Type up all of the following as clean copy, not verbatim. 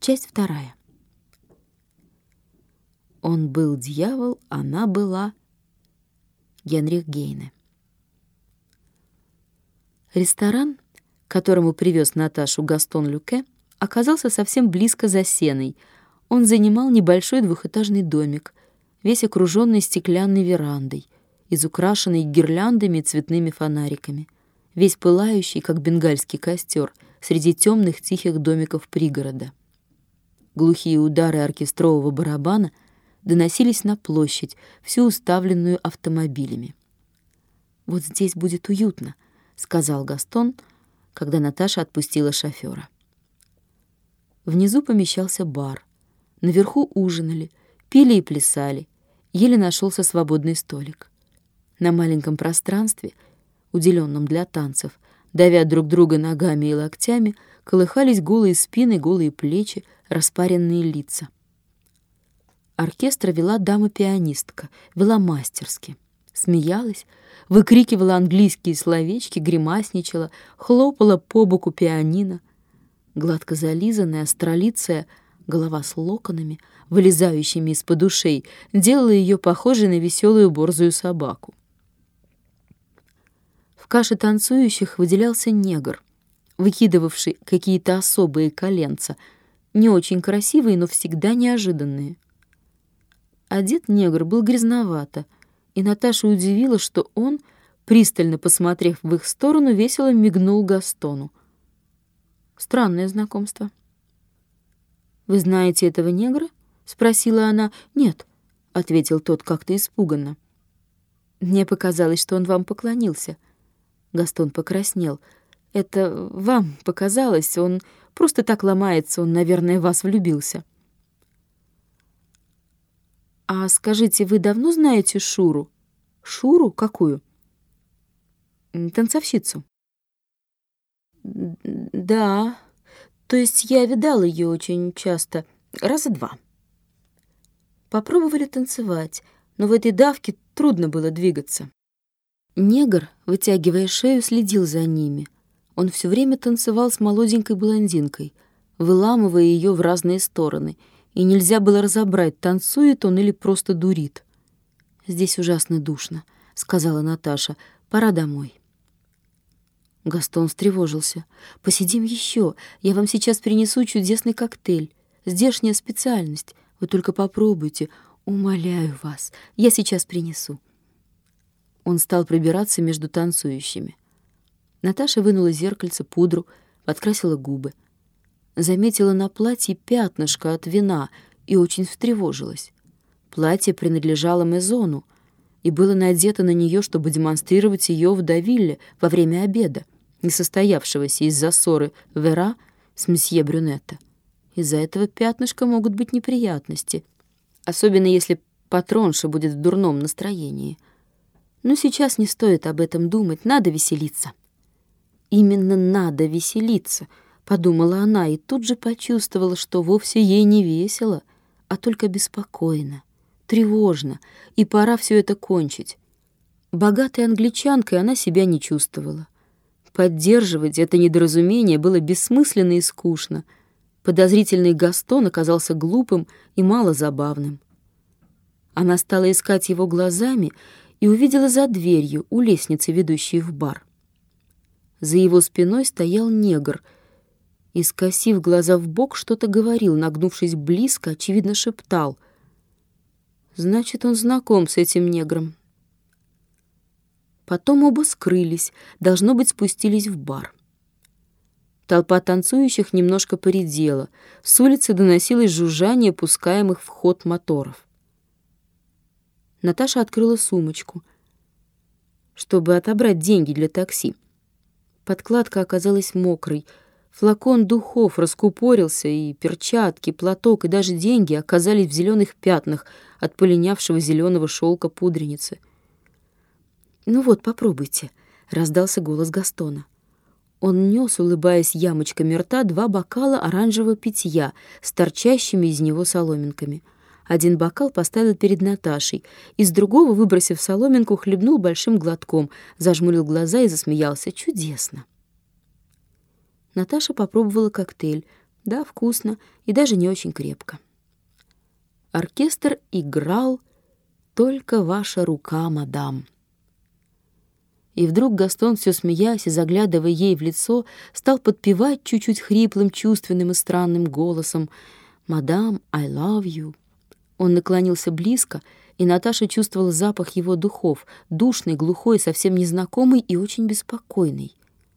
Часть вторая. Он был дьявол, она была Генрих Гейне. Ресторан, к которому привез Наташу Гастон Люке, оказался совсем близко за Сеной. Он занимал небольшой двухэтажный домик, весь окруженный стеклянной верандой, изукрашенный гирляндами и цветными фонариками, весь пылающий, как бенгальский костер, среди темных тихих домиков пригорода. Глухие удары оркестрового барабана доносились на площадь, всю уставленную автомобилями. «Вот здесь будет уютно», — сказал Гастон, когда Наташа отпустила шофера. Внизу помещался бар. Наверху ужинали, пили и плясали. Еле нашелся свободный столик. На маленьком пространстве, уделенном для танцев, давя друг друга ногами и локтями, колыхались голые спины, голые плечи, распаренные лица. Оркестр вела дама-пианистка, вела мастерски. Смеялась, выкрикивала английские словечки, гримасничала, хлопала по боку пианино. Гладко зализанная, остролицая, голова с локонами, вылезающими из-под ушей, делала ее похожей на веселую борзую собаку. В каше танцующих выделялся негр, выкидывавший какие-то особые коленца, не очень красивые, но всегда неожиданные. Одет негр был грязновато, и Наташа удивила, что он, пристально посмотрев в их сторону, весело мигнул Гастону. Странное знакомство. «Вы знаете этого негра?» — спросила она. «Нет», — ответил тот как-то испуганно. «Мне показалось, что он вам поклонился». Гастон покраснел. «Это вам показалось, он просто так ломается, он, наверное, в вас влюбился». «А скажите, вы давно знаете Шуру?» «Шуру? Какую?» «Танцовщицу». «Да, то есть я видала ее очень часто, раза два». Попробовали танцевать, но в этой давке трудно было двигаться. Негр, вытягивая шею, следил за ними. Он все время танцевал с молоденькой блондинкой, выламывая ее в разные стороны, и нельзя было разобрать, танцует он или просто дурит. «Здесь ужасно душно», — сказала Наташа. «Пора домой». Гастон встревожился. «Посидим еще. Я вам сейчас принесу чудесный коктейль. Здешняя специальность. Вы только попробуйте. Умоляю вас. Я сейчас принесу». Он стал пробираться между танцующими. Наташа вынула зеркальце, пудру, подкрасила губы. Заметила на платье пятнышко от вина и очень встревожилась. Платье принадлежало Мезону и было надето на нее, чтобы демонстрировать ее в Давилле во время обеда, не состоявшегося из-за ссоры Вера с месье Брюнетто. Из-за этого пятнышка могут быть неприятности, особенно если патронша будет в дурном настроении. Но сейчас не стоит об этом думать, надо веселиться. «Именно надо веселиться», — подумала она, и тут же почувствовала, что вовсе ей не весело, а только беспокойно, тревожно, и пора все это кончить. Богатой англичанкой она себя не чувствовала. Поддерживать это недоразумение было бессмысленно и скучно. Подозрительный Гастон оказался глупым и малозабавным. Она стала искать его глазами и увидела за дверью, у лестницы, ведущей в бар. За его спиной стоял негр и, скосив глаза вбок, что-то говорил, нагнувшись близко, очевидно, шептал. Значит, он знаком с этим негром. Потом оба скрылись, должно быть, спустились в бар. Толпа танцующих немножко поредела. С улицы доносилось жужжание пускаемых в ход моторов. Наташа открыла сумочку, чтобы отобрать деньги для такси. Подкладка оказалась мокрой. Флакон духов раскупорился, и перчатки, платок и даже деньги оказались в зеленых пятнах от полинявшего зеленого шелка пудреницы. «Ну вот, попробуйте», — раздался голос Гастона. Он нес, улыбаясь ямочками рта, 2 бокала оранжевого питья с торчащими из него соломинками. Один бокал поставил перед Наташей, из другого, выбросив соломинку, хлебнул большим глотком, зажмурил глаза и засмеялся. Чудесно. Наташа попробовала коктейль. Да, вкусно и даже не очень крепко. Оркестр играл «Только ваша рука, мадам». И вдруг Гастон, все смеясь и заглядывая ей в лицо, стал подпевать чуть-чуть хриплым, чувственным и странным голосом «Мадам, I love you». Он наклонился близко, и Наташа чувствовала запах его духов, душный, глухой, совсем незнакомый и очень беспокойный.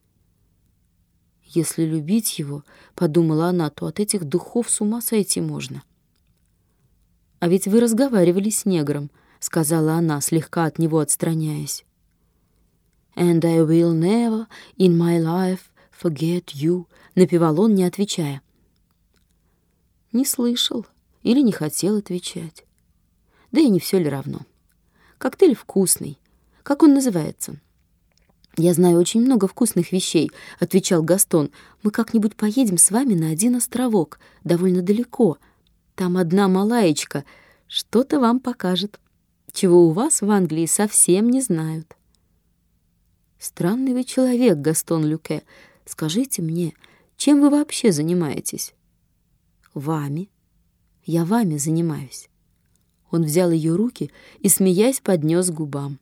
«Если любить его, — подумала она, — то от этих духов с ума сойти можно». «А ведь вы разговаривали с негром», — сказала она, слегка от него отстраняясь. «And I will never in my life forget you», — напевал он, не отвечая. Не слышал или не хотел отвечать. Да и не все ли равно. Коктейль вкусный. Как он называется? «Я знаю очень много вкусных вещей», — отвечал Гастон. «Мы как-нибудь поедем с вами на один островок, довольно далеко. Там одна малаечка что-то вам покажет, чего у вас в Англии совсем не знают». «Странный вы человек, Гастон Люке. Скажите мне, чем вы вообще занимаетесь?» «Вами. Я вами занимаюсь». Он взял ее руки и, смеясь, поднес к губам.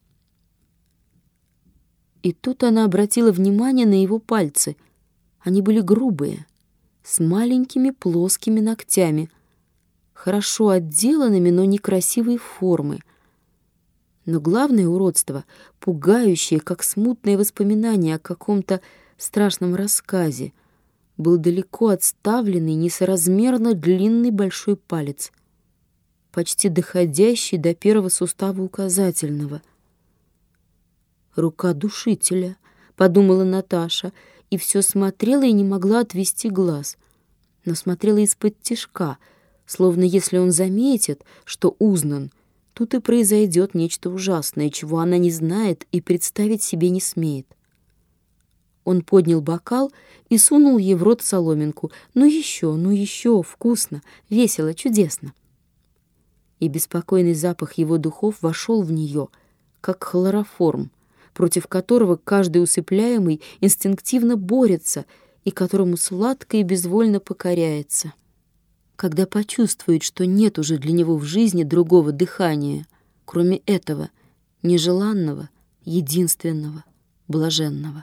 И тут она обратила внимание на его пальцы. Они были грубые, с маленькими плоскими ногтями, хорошо отделанными, но некрасивой формы. Но главное уродство, пугающее, как смутное воспоминание о каком-то страшном рассказе, был далеко отставленный, несоразмерно длинный большой палец, почти доходящий до первого сустава указательного. «Рука душителя», — подумала Наташа, и все смотрела и не могла отвести глаз, но смотрела испод-тишка, словно если он заметит, что узнан, тут и произойдет нечто ужасное, чего она не знает и представить себе не смеет. Он поднял бокал и сунул ей в рот соломинку. Ну еще, вкусно, весело, чудесно». И беспокойный запах его духов вошел в нее, как хлороформ, против которого каждый усыпляемый инстинктивно борется и которому сладко и безвольно покоряется, когда почувствует, что нет уже для него в жизни другого дыхания, кроме этого нежеланного, единственного, блаженного.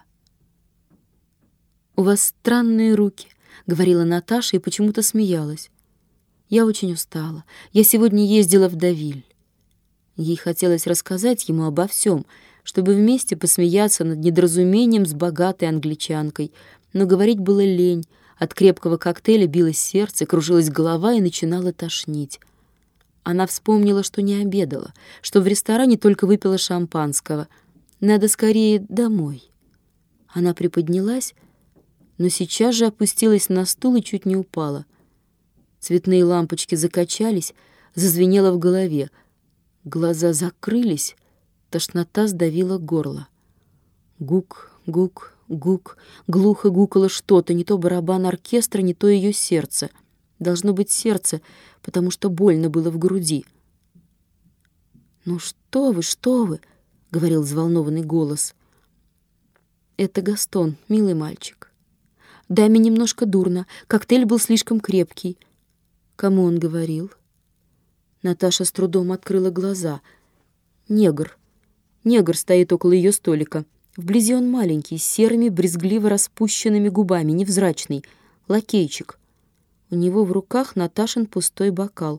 «У вас странные руки», — говорила Наташа и почему-то смеялась. «Я очень устала. Я сегодня ездила в Девиль». Ей хотелось рассказать ему обо всем, чтобы вместе посмеяться над недоразумением с богатой англичанкой, но говорить было лень. От крепкого коктейля билось сердце, кружилась голова и начинала тошнить. Она вспомнила, что не обедала, что в ресторане только выпила шампанского. Надо скорее домой. Она приподнялась, но сейчас же опустилась на стул и чуть не упала. Цветные лампочки закачались, зазвенело в голове. Глаза закрылись, тошнота сдавила горло. Гук, гук, гук, глухо гукало что-то, не то барабан оркестра, не то ее сердце. Должно быть сердце, потому что больно было в груди. «Ну что вы?» — говорил взволнованный голос. «Это Гастон, милый мальчик. Даме немножко дурно, коктейль был слишком крепкий». «Кому он говорил?» Наташа с трудом открыла глаза. «Негр. Негр стоит около ее столика. Вблизи он маленький, с серыми, брезгливо распущенными губами, невзрачный. Лакейчик. У него в руках Наташин пустой бокал.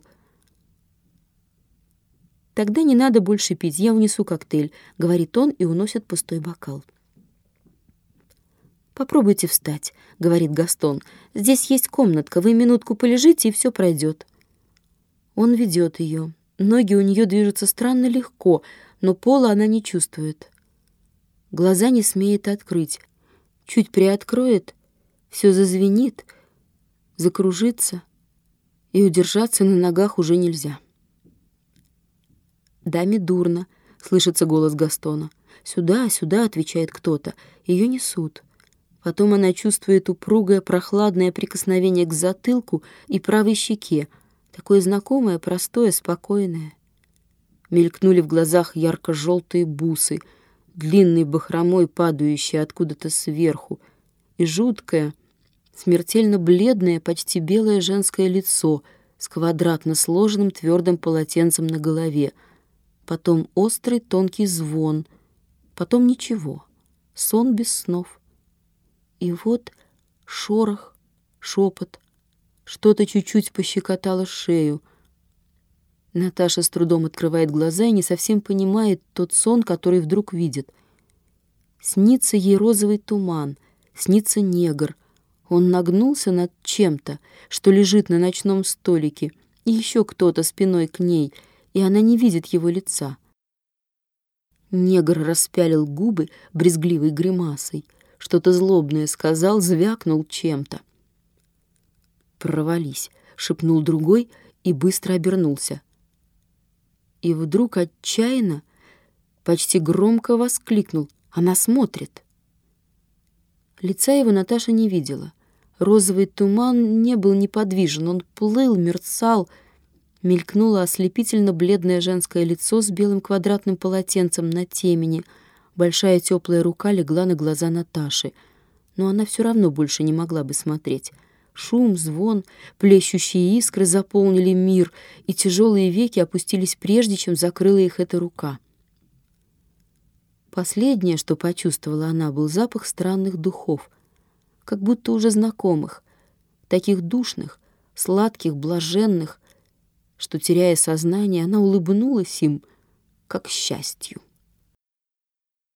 «Тогда не надо больше пить, я унесу коктейль», — говорит он и уносит пустой бокал. «Попробуйте встать», — говорит Гастон. «Здесь есть комнатка, вы минутку полежите, и все пройдет». Он ведет ее. Ноги у нее движутся странно легко, но пола она не чувствует. Глаза не смеет открыть. Чуть приоткроет, все зазвенит, закружится, и удержаться на ногах уже нельзя. «Даме дурно», — слышится голос Гастона. «Сюда, сюда», — отвечает кто-то. Ее несут. Потом она чувствует упругое прохладное прикосновение к затылку и правой щеке, такое знакомое, простое, спокойное. Мелькнули в глазах ярко-желтые бусы, длинной бахромой падающие откуда-то сверху, и жуткая, смертельно бледное, почти белое женское лицо с квадратно сложенным твердым полотенцем на голове, потом острый тонкий звон, потом ничего, сон без снов. И вот шорох, шепот, что-то чуть-чуть пощекотало шею. Наташа с трудом открывает глаза и не совсем понимает тот сон, который вдруг видит. Снится ей розовый туман, снится негр. Он нагнулся над чем-то, что лежит на ночном столике, и еще кто-то спиной к ней, и она не видит его лица. Негр распялил губы брезгливой гримасой, что-то злобное сказал, звякнул чем-то. «Провались», — шепнул другой и быстро обернулся. И вдруг отчаянно, почти громко воскликнул: «Она смотрит!» Лица его Наташа не видела. Розовый туман не был неподвижен, он плыл, мерцал. Мелькнуло ослепительно бледное женское лицо с белым квадратным полотенцем на темени. Большая теплая рука легла на глаза Наташи, но она все равно больше не могла бы смотреть. Шум, звон, плещущие искры заполнили мир, и тяжелые веки опустились прежде, чем закрыла их эта рука. Последнее, что почувствовала она, был запах странных духов, как будто уже знакомых, таких душных, сладких, блаженных, что, теряя сознание, она улыбнулась им, как счастью.